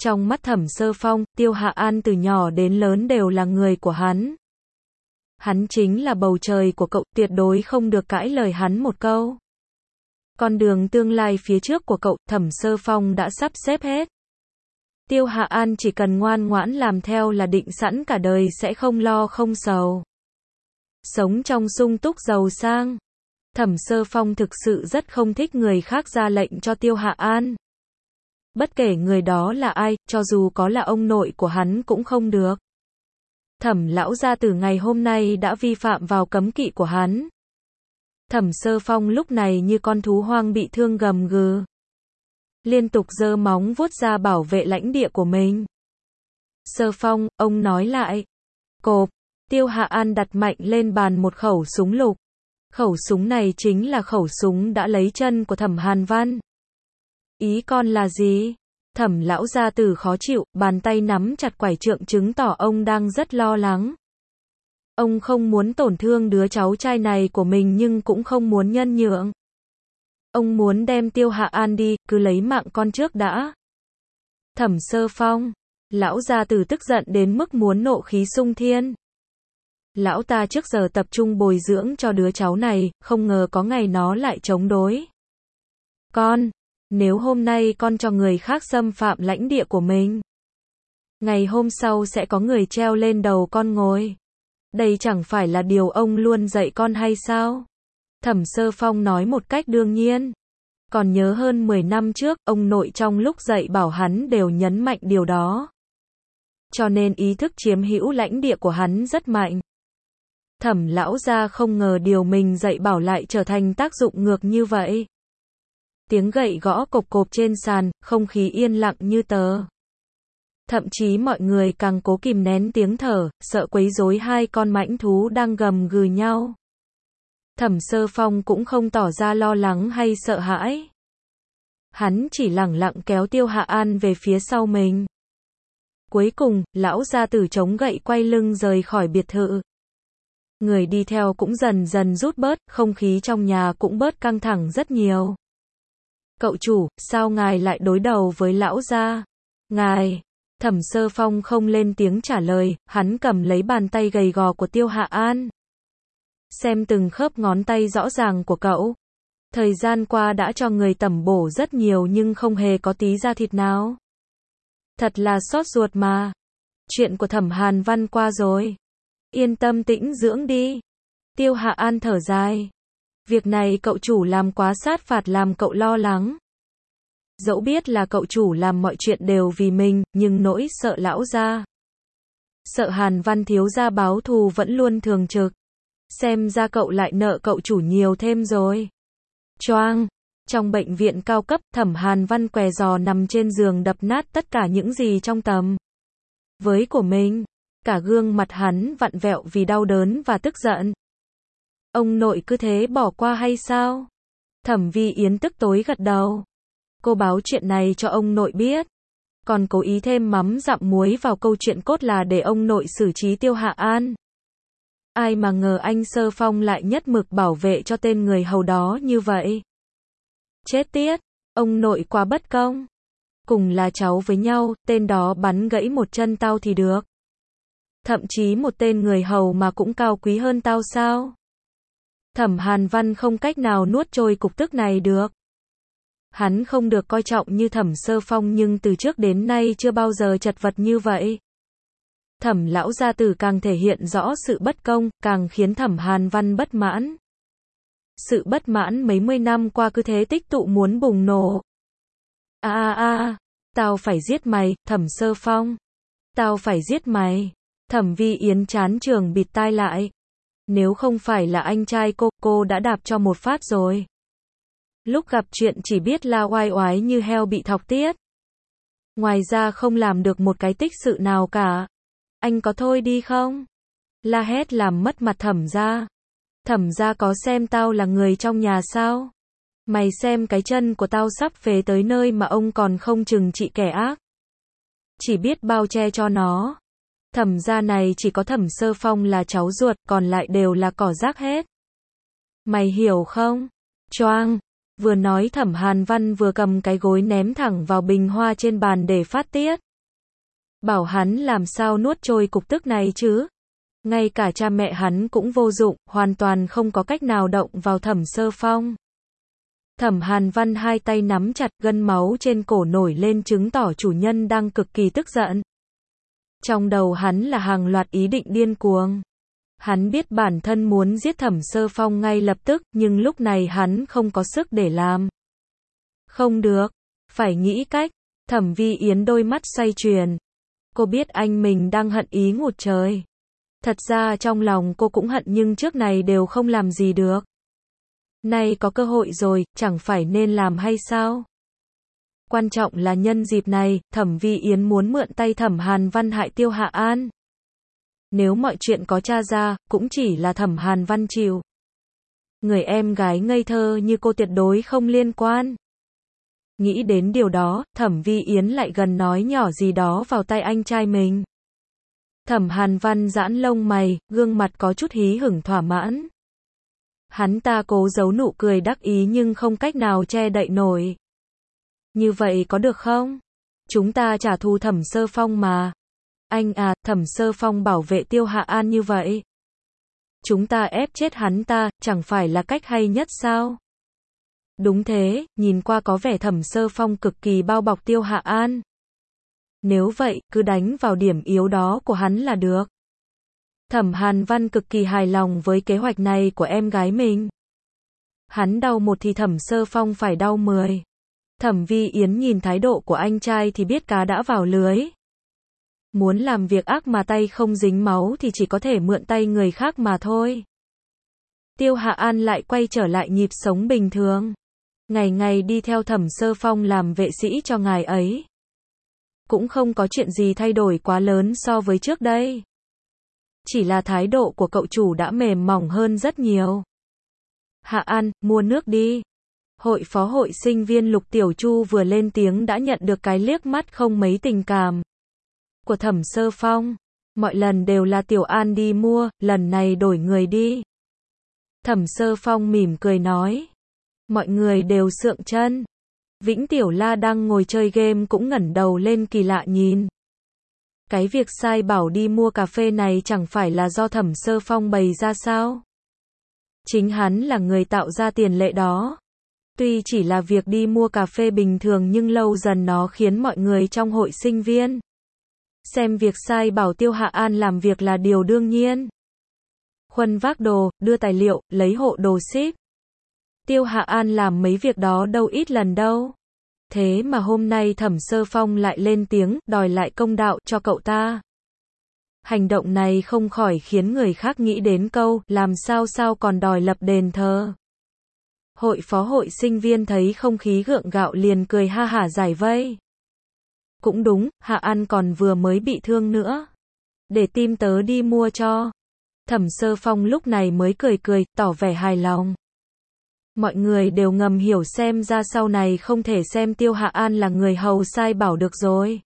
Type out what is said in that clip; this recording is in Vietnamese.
Trong mắt Thẩm Sơ Phong, Tiêu Hạ An từ nhỏ đến lớn đều là người của hắn. Hắn chính là bầu trời của cậu, tuyệt đối không được cãi lời hắn một câu. Con đường tương lai phía trước của cậu, Thẩm Sơ Phong đã sắp xếp hết. Tiêu Hạ An chỉ cần ngoan ngoãn làm theo là định sẵn cả đời sẽ không lo không sầu. Sống trong sung túc giàu sang. Thẩm Sơ Phong thực sự rất không thích người khác ra lệnh cho Tiêu Hạ An. Bất kể người đó là ai, cho dù có là ông nội của hắn cũng không được. Thẩm lão gia từ ngày hôm nay đã vi phạm vào cấm kỵ của hắn. Thẩm Sơ Phong lúc này như con thú hoang bị thương gầm gừ. Liên tục giơ móng vuốt ra bảo vệ lãnh địa của mình. Sơ Phong, ông nói lại. Cộp, Tiêu Hạ An đặt mạnh lên bàn một khẩu súng lục. Khẩu súng này chính là khẩu súng đã lấy chân của Thẩm Hàn Văn. Ý con là gì? Thẩm lão gia tử khó chịu, bàn tay nắm chặt quải trượng chứng tỏ ông đang rất lo lắng. Ông không muốn tổn thương đứa cháu trai này của mình nhưng cũng không muốn nhân nhượng. Ông muốn đem Tiêu Hạ An đi, cứ lấy mạng con trước đã. Thẩm Sơ Phong, lão gia tử tức giận đến mức muốn nộ khí xung thiên. Lão ta trước giờ tập trung bồi dưỡng cho đứa cháu này, không ngờ có ngày nó lại chống đối. Con, nếu hôm nay con cho người khác xâm phạm lãnh địa của mình, ngày hôm sau sẽ có người treo lên đầu con ngồi. Đây chẳng phải là điều ông luôn dạy con hay sao? Thẩm Sơ Phong nói một cách đương nhiên. Còn nhớ hơn 10 năm trước, ông nội trong lúc dạy bảo hắn đều nhấn mạnh điều đó. Cho nên ý thức chiếm hữu lãnh địa của hắn rất mạnh. Thẩm lão gia không ngờ điều mình dạy bảo lại trở thành tác dụng ngược như vậy. Tiếng gậy gõ cộp cộp trên sàn, không khí yên lặng như tờ. Thậm chí mọi người càng cố kìm nén tiếng thở, sợ quấy rối hai con mãnh thú đang gầm gừ nhau. Thẩm Sơ Phong cũng không tỏ ra lo lắng hay sợ hãi. Hắn chỉ lẳng lặng kéo Tiêu Hạ An về phía sau mình. Cuối cùng, lão gia tử chống gậy quay lưng rời khỏi biệt thự. Người đi theo cũng dần dần rút bớt, không khí trong nhà cũng bớt căng thẳng rất nhiều. Cậu chủ, sao ngài lại đối đầu với lão gia? Ngài, Thẩm Sơ Phong không lên tiếng trả lời, hắn cầm lấy bàn tay gầy gò của Tiêu Hạ An. Xem từng khớp ngón tay rõ ràng của cậu. Thời gian qua đã cho người tẩm bổ rất nhiều nhưng không hề có tí da thịt nào. Thật là xót ruột mà. Chuyện của Thẩm Hàn Văn qua rồi. Yên tâm tĩnh dưỡng đi. Tiêu Hạ An thở dài. Việc này cậu chủ làm quá sát phạt làm cậu lo lắng. Dẫu biết là cậu chủ làm mọi chuyện đều vì mình, nhưng nỗi sợ lão gia. Sợ Hàn Văn thiếu gia báo thù vẫn luôn thường trực. Xem ra cậu lại nợ cậu chủ nhiều thêm rồi. Choang. Trong bệnh viện cao cấp, Thẩm Hàn Văn què giò nằm trên giường đập nát tất cả những gì trong tầm với của mình. Cả gương mặt hắn vặn vẹo vì đau đớn và tức giận. Ông nội cứ thế bỏ qua hay sao? Thẩm Vi Yến tức tối gật đầu. Cô báo chuyện này cho ông nội biết. Còn cố ý thêm mắm dặm muối vào câu chuyện cốt là để ông nội xử trí Tiêu Hạ An. Ai mà ngờ anh Sơ Phong lại nhất mực bảo vệ cho tên người hầu đó như vậy. Chết tiết, ông nội quá bất công. Cùng là cháu với nhau, tên đó bắn gãy một chân tao thì được. Thậm chí một tên người hầu mà cũng cao quý hơn tao sao? Thẩm Hàn Văn không cách nào nuốt trôi cục tức này được. Hắn không được coi trọng như Thẩm Sơ Phong nhưng từ trước đến nay chưa bao giờ chật vật như vậy. Thẩm lão gia tử càng thể hiện rõ sự bất công, càng khiến Thẩm Hàn Văn bất mãn. Sự bất mãn mấy mươi năm qua cứ thế tích tụ muốn bùng nổ. Tao phải giết mày, Thẩm Sơ Phong. Tao phải giết mày. Thẩm Vi Yến chán trường bịt tai lại. Nếu không phải là anh trai cô đã đạp cho một phát rồi. Lúc gặp chuyện chỉ biết la oai oái như heo bị thọc tiết. Ngoài ra không làm được một cái tích sự nào cả. Anh có thôi đi không? La hét làm mất mặt Thẩm gia. Thẩm gia có xem tao là người trong nhà sao? Mày xem cái chân của tao sắp phế tới nơi mà ông còn không trừng trị kẻ ác. Chỉ biết bao che cho nó. Thẩm gia này chỉ có Thẩm Sơ Phong là cháu ruột, còn lại đều là cỏ rác hết. Mày hiểu không? Choang. Vừa nói Thẩm Hàn Văn vừa cầm cái gối ném thẳng vào bình hoa trên bàn để phát tiết. Bảo hắn làm sao nuốt trôi cục tức này chứ. Ngay cả cha mẹ hắn cũng vô dụng, hoàn toàn không có cách nào động vào Thẩm Sơ Phong. Thẩm Hàn Văn hai tay nắm chặt, gân máu trên cổ nổi lên chứng tỏ chủ nhân đang cực kỳ tức giận. Trong đầu hắn là hàng loạt ý định điên cuồng. Hắn biết bản thân muốn giết Thẩm Sơ Phong ngay lập tức, nhưng lúc này hắn không có sức để làm. Không được, phải nghĩ cách. Thẩm Vi Yến đôi mắt xoay chuyển. Cô biết anh mình đang hận ý ngút trời. Thật ra trong lòng cô cũng hận nhưng trước này đều không làm gì được. Nay có cơ hội rồi, chẳng phải nên làm hay sao? Quan trọng là nhân dịp này, Thẩm Vi Yến muốn mượn tay Thẩm Hàn Văn hại Tiêu Hạ An. Nếu mọi chuyện có tra ra, cũng chỉ là Thẩm Hàn Văn chịu. Người em gái ngây thơ như cô tuyệt đối không liên quan. Nghĩ đến điều đó, Thẩm Vi Yến lại gần nói nhỏ gì đó vào tay anh trai mình. Thẩm Hàn Văn giãn lông mày, gương mặt có chút hí hửng thỏa mãn. Hắn ta cố giấu nụ cười đắc ý nhưng không cách nào che đậy nổi. Như vậy có được không? Chúng ta trả thù Thẩm Sơ Phong mà. Anh à, Thẩm Sơ Phong bảo vệ Tiêu Hạ An như vậy. Chúng ta ép chết hắn ta, chẳng phải là cách hay nhất sao? Đúng thế, nhìn qua có vẻ Thẩm Sơ Phong cực kỳ bao bọc Tiêu Hạ An. Nếu vậy, cứ đánh vào điểm yếu đó của hắn là được. Thẩm Hàn Văn cực kỳ hài lòng với kế hoạch này của em gái mình. Hắn đau một thì Thẩm Sơ Phong phải đau 10. Thẩm Vi Yến nhìn thái độ của anh trai thì biết cá đã vào lưới. Muốn làm việc ác mà tay không dính máu thì chỉ có thể mượn tay người khác mà thôi. Tiêu Hạ An lại quay trở lại nhịp sống bình thường. Ngày ngày đi theo Thẩm Sơ Phong làm vệ sĩ cho ngài ấy. Cũng không có chuyện gì thay đổi quá lớn so với trước đây. Chỉ là thái độ của cậu chủ đã mềm mỏng hơn rất nhiều. Hạ An, mua nước đi. Hội phó hội sinh viên Lục Tiểu Chu vừa lên tiếng đã nhận được cái liếc mắt không mấy tình cảm của Thẩm Sơ Phong. Mọi lần đều là Tiểu An đi mua, lần này đổi người đi. Thẩm Sơ Phong mỉm cười nói. Mọi người đều sượng chân. Vĩnh Tiểu La đang ngồi chơi game cũng ngẩng đầu lên kỳ lạ nhìn. Cái việc sai bảo đi mua cà phê này chẳng phải là do Thẩm Sơ Phong bày ra sao? Chính hắn là người tạo ra tiền lệ đó. Tuy chỉ là việc đi mua cà phê bình thường nhưng lâu dần nó khiến mọi người trong hội sinh viên xem việc sai bảo Tiêu Hạ An làm việc là điều đương nhiên. Khuân vác đồ, đưa tài liệu, lấy hộ đồ ship. Tiêu Hạ An làm mấy việc đó đâu ít lần đâu. Thế mà hôm nay Thẩm Sơ Phong lại lên tiếng, đòi lại công đạo cho cậu ta. Hành động này không khỏi khiến người khác nghĩ đến câu, làm sao còn đòi lập đền thờ. Hội phó hội sinh viên thấy không khí gượng gạo liền cười ha hả giải vây. Cũng đúng, Hạ An còn vừa mới bị thương nữa. Để tim tớ đi mua cho. Thẩm Sơ Phong lúc này mới cười, tỏ vẻ hài lòng. Mọi người đều ngầm hiểu xem ra sau này không thể xem Tiêu Hạ An là người hầu sai bảo được rồi.